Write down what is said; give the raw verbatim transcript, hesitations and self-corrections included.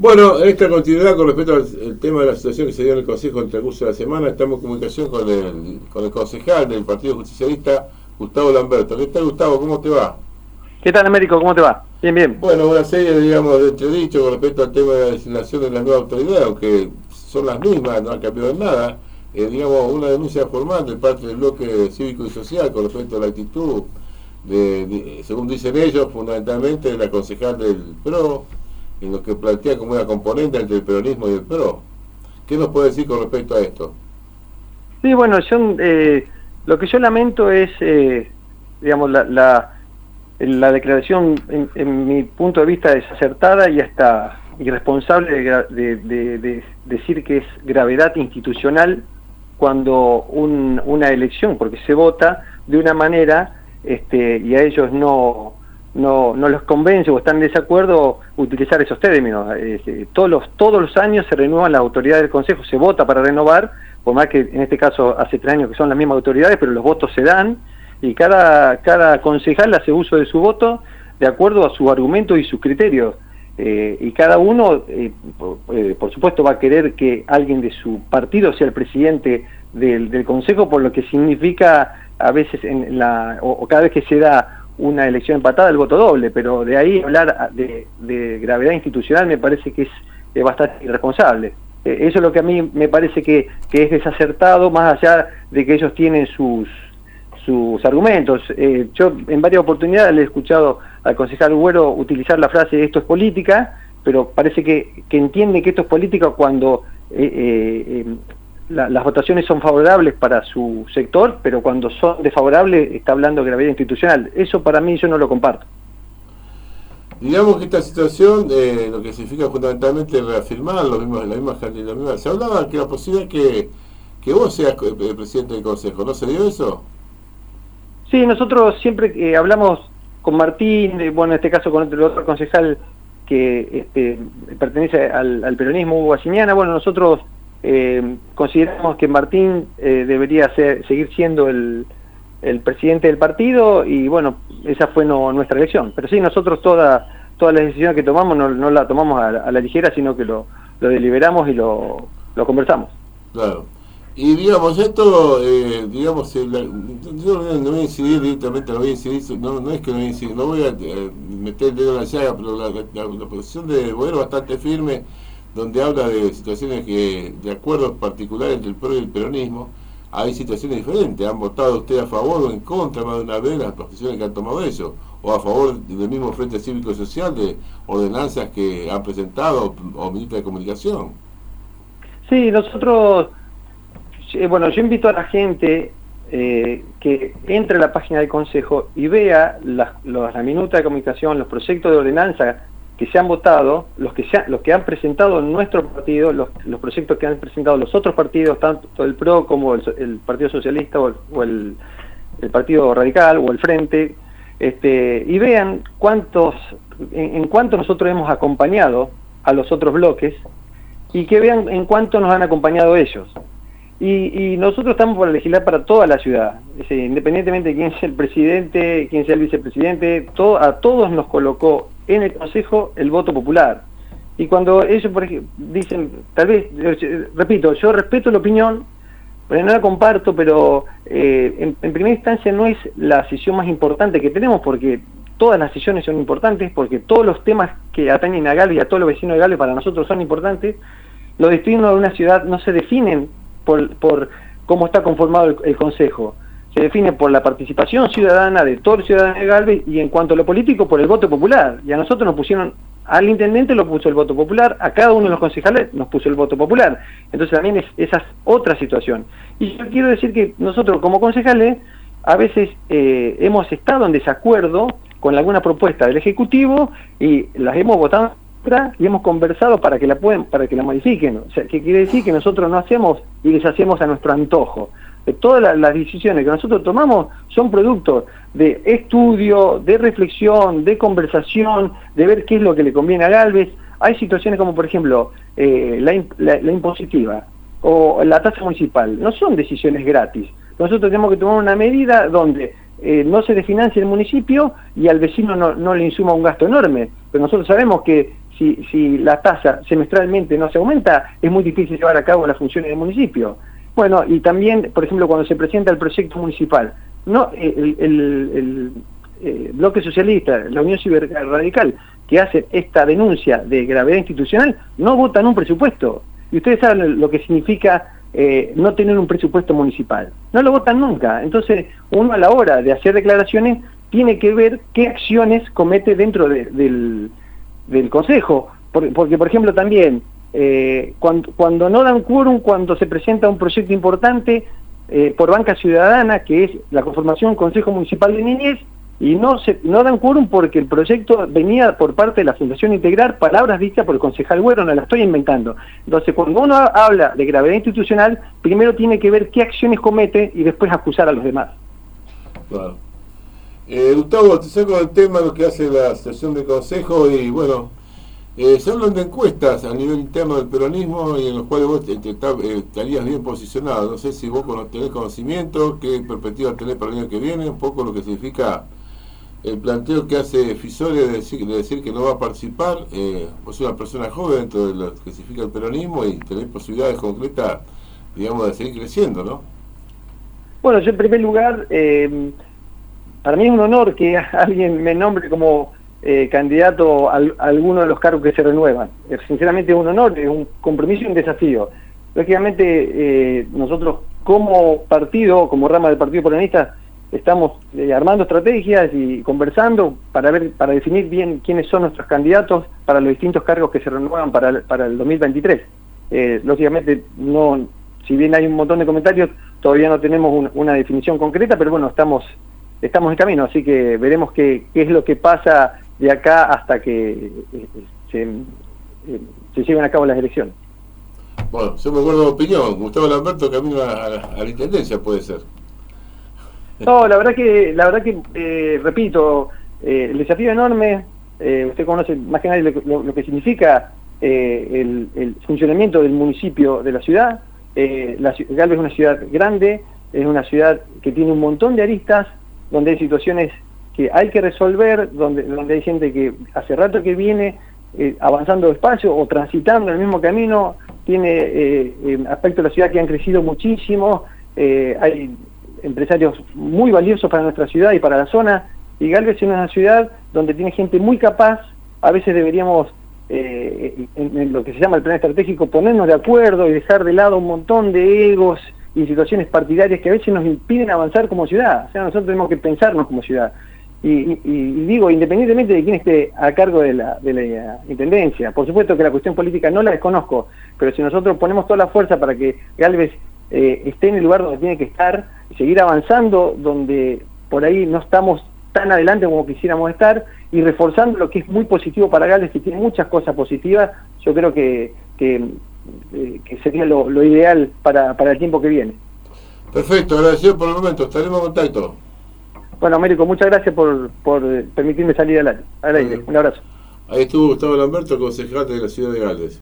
Bueno, en esta continuidad con respecto al el tema de la situación que se dio en el Consejo en el transcurso de la semana, estamos en comunicación con el, con el concejal del Partido Justicialista, Gustavo Lamberto. ¿Qué tal, Gustavo? ¿Cómo te va? ¿Qué tal, Américo? ¿Cómo te va? Bien, bien. Bueno, una serie, digamos, de entredichos con respecto al tema de la designación de las nuevas autoridades, aunque son las mismas, no han cambiado en nada. Eh, digamos, una denuncia formal de parte del bloque cívico y social con respecto a la actitud, de, de, según dicen ellos, fundamentalmente de la concejal del P R O, en lo que plantea como una componente entre el peronismo y el P R O. ¿Qué nos puede decir con respecto a esto? Sí, bueno, yo, eh, lo que yo lamento es, eh, digamos, la, la, la declaración, en, en mi punto de vista, desacertada y hasta irresponsable de, de, de, de decir que es gravedad institucional cuando un, una elección, porque se vota de una manera este, y a ellos no... No, no los convence o están en desacuerdo utilizar esos términos. Eh, todos los todos los años se renuevan las autoridades del Consejo, se vota para renovar, por más que en este caso hace tres años que son las mismas autoridades, pero los votos se dan y cada, cada concejal hace uso de su voto de acuerdo a sus argumentos y sus criterios. Eh, y cada uno, eh, por, eh, por supuesto, va a querer que alguien de su partido sea el presidente del, del Consejo, por lo que significa a veces en la o, o cada vez que se da una elección empatada el voto doble, pero de ahí hablar de, de gravedad institucional me parece que es, es bastante irresponsable. Eh, eso es lo que a mí me parece que, que es desacertado, más allá de que ellos tienen sus sus argumentos. Eh, yo en varias oportunidades le he escuchado al concejal Güero utilizar la frase esto es política, pero parece que, que entiende que esto es política cuando eh, eh, eh, La, las votaciones son favorables para su sector, pero cuando son desfavorables está hablando de gravedad institucional. Eso para mí yo no lo comparto. Digamos que esta situación eh, lo que significa fundamentalmente reafirmar los mismos, la misma, la misma, se hablaba que la posibilidad que, que vos seas el presidente del Consejo, ¿no se dio eso? Sí, nosotros siempre eh, hablamos con Martín, eh, bueno, en este caso con el otro concejal que este, pertenece al, al peronismo, Hugo Asimiana. Bueno, nosotros Eh, consideramos que Martín eh, debería ser, seguir siendo el, el presidente del partido y bueno, esa fue no, nuestra elección. Pero sí, nosotros toda, todas las decisiones que tomamos no, no la tomamos a, a la ligera, sino que lo, lo deliberamos y lo, lo conversamos. Claro. Y digamos, esto, eh, digamos, la, yo no voy a incidir directamente, no voy a incidir, no, no es que no voy a incidir, no voy a eh, meter el dedo en la llaga, pero la, la, la posición de Boero es bastante firme, donde habla de situaciones que, de acuerdos particulares entre el P R O y el peronismo, hay situaciones diferentes. ¿Han votado usted a favor o en contra más de una vez las posiciones que han tomado ellos? ¿O a favor del mismo Frente Cívico y Social de ordenanzas que han presentado o ministra de Comunicación? Sí, nosotros, bueno, yo invito a la gente eh, que entre a la página del Consejo y vea las, las, la minuta de comunicación, los proyectos de ordenanza que se han votado, los que se ha, los que han presentado nuestro partido, los, los proyectos que han presentado los otros partidos, tanto el P R O como el, el Partido Socialista o el, o el, el Partido Radical o el Frente, este, y vean cuántos, en, en cuánto nosotros hemos acompañado a los otros bloques y que vean en cuánto nos han acompañado ellos. Y, y nosotros estamos para legislar para toda la ciudad, es decir, independientemente de quién sea el presidente, quién sea el vicepresidente, todo, a todos nos colocó en el Consejo el voto popular. Y cuando ellos, por ejemplo, dicen, tal vez, repito, yo respeto la opinión, pero no la comparto, pero eh, en, en primera instancia no es la decisión más importante que tenemos, porque todas las decisiones son importantes, porque todos los temas que atañen a Galvez y a todos los vecinos de Galvez para nosotros son importantes. Los destinos de una ciudad no se definen por, por cómo está conformado el, el Consejo, se define por la participación ciudadana de todos los ciudadanos de Galvez y en cuanto a lo político por el voto popular. Y a nosotros nos pusieron, al intendente lo puso el voto popular, a cada uno de los concejales nos puso el voto popular. Entonces también es, esa es otra situación. Y yo quiero decir que nosotros como concejales a veces eh, hemos estado en desacuerdo con alguna propuesta del Ejecutivo y las hemos votado y hemos conversado para que la pueden, para que la modifiquen. O sea, que quiere decir que nosotros no hacemos y deshacemos a nuestro antojo. Todas las, las decisiones que nosotros tomamos son productos de estudio, de reflexión, de conversación, de ver qué es lo que le conviene a Galvez. Hay situaciones como, por ejemplo, eh, la, la, la impositiva o la tasa municipal. No son decisiones gratis. Nosotros tenemos que tomar una medida donde eh, no se desfinancie el municipio y al vecino no, no le insuma un gasto enorme. Pero nosotros sabemos que, si, si la tasa semestralmente no se aumenta, es muy difícil llevar a cabo las funciones del municipio. Bueno, y también, por ejemplo, cuando se presenta el proyecto municipal, no el, el, el, el bloque socialista, la Unión Cívica Radical, que hace esta denuncia de gravedad institucional, no votan un presupuesto. Y ustedes saben lo que significa eh, no tener un presupuesto municipal. No lo votan nunca. Entonces, uno a la hora de hacer declaraciones tiene que ver qué acciones comete dentro de, del, del Consejo. Porque, porque, por ejemplo, también, eh, cuando, cuando no dan quórum, cuando se presenta un proyecto importante eh, por banca ciudadana, que es la conformación del Consejo Municipal de Niñez, y no se no dan quórum porque el proyecto venía por parte de la Fundación Integral, palabras dichas por el concejal Güero, no la estoy inventando. Entonces, cuando uno habla de gravedad institucional, primero tiene que ver qué acciones comete y después acusar a los demás. Claro. Eh, Gustavo, te saco el tema de lo que hace la sesión de consejo y bueno, eh, se hablan de encuestas a nivel interno del peronismo y en los cuales vos te, te, te, eh, estarías bien posicionado. No sé si vos tenés conocimiento, qué perspectiva tenés para el año que viene, un poco lo que significa el planteo que hace Fisore de decir, de decir que no va a participar. Eh, vos sos una persona joven dentro de lo que significa el peronismo y tenés posibilidades concretas, digamos, de seguir creciendo, ¿no? Bueno, yo en primer lugar, eh, para mí es un honor que alguien me nombre como eh, candidato a, a alguno de los cargos que se renuevan. Eh, sinceramente es un honor, es un compromiso y un desafío. Lógicamente, eh, nosotros como partido, como rama del Partido Peronista, estamos eh, armando estrategias y conversando para ver, para definir bien quiénes son nuestros candidatos para los distintos cargos que se renuevan para el, para el dos mil veintitrés. Eh, lógicamente, no, si bien hay un montón de comentarios, todavía no tenemos un, una definición concreta, pero bueno, estamos estamos en camino, así que veremos qué, qué es lo que pasa de acá hasta que eh, se, eh, se lleven a cabo las elecciones. Bueno, yo me acuerdo de opinión, Gustavo Lamberto camino a, a, a la intendencia, puede ser. No, la verdad que, la verdad que eh, repito, eh, el desafío enorme, eh, usted conoce más que nadie lo, lo, lo que significa eh, el, el funcionamiento del municipio de la ciudad. Eh, la, Galvez es una ciudad grande, es una ciudad que tiene un montón de aristas, donde hay situaciones que hay que resolver, donde, donde hay gente que hace rato que viene eh, avanzando despacio o transitando el mismo camino, tiene eh, eh, aspectos de la ciudad que han crecido muchísimo, eh, hay empresarios muy valiosos para nuestra ciudad y para la zona, y Galvez es una ciudad donde tiene gente muy capaz. A veces deberíamos, eh, en, en lo que se llama el plan estratégico, ponernos de acuerdo y dejar de lado un montón de egos y situaciones partidarias que a veces nos impiden avanzar como ciudad. O sea, nosotros tenemos que pensarnos como ciudad. Y, y, y digo, independientemente de quién esté a cargo de la, de la intendencia, por supuesto que la cuestión política no la desconozco, pero si nosotros ponemos toda la fuerza para que Galvez eh, esté en el lugar donde tiene que estar, y seguir avanzando donde por ahí no estamos tan adelante como quisiéramos estar, y reforzando lo que es muy positivo para Galvez, que tiene muchas cosas positivas, yo creo que, que, eh, que sería lo, lo ideal para, para el tiempo que viene. Perfecto, agradecido por el momento, estaremos en contacto. Bueno, Américo, muchas gracias por, por permitirme salir al aire. Al aire. Un abrazo. Ahí estuvo Gustavo Lamberto, concejal de la ciudad de Galvez.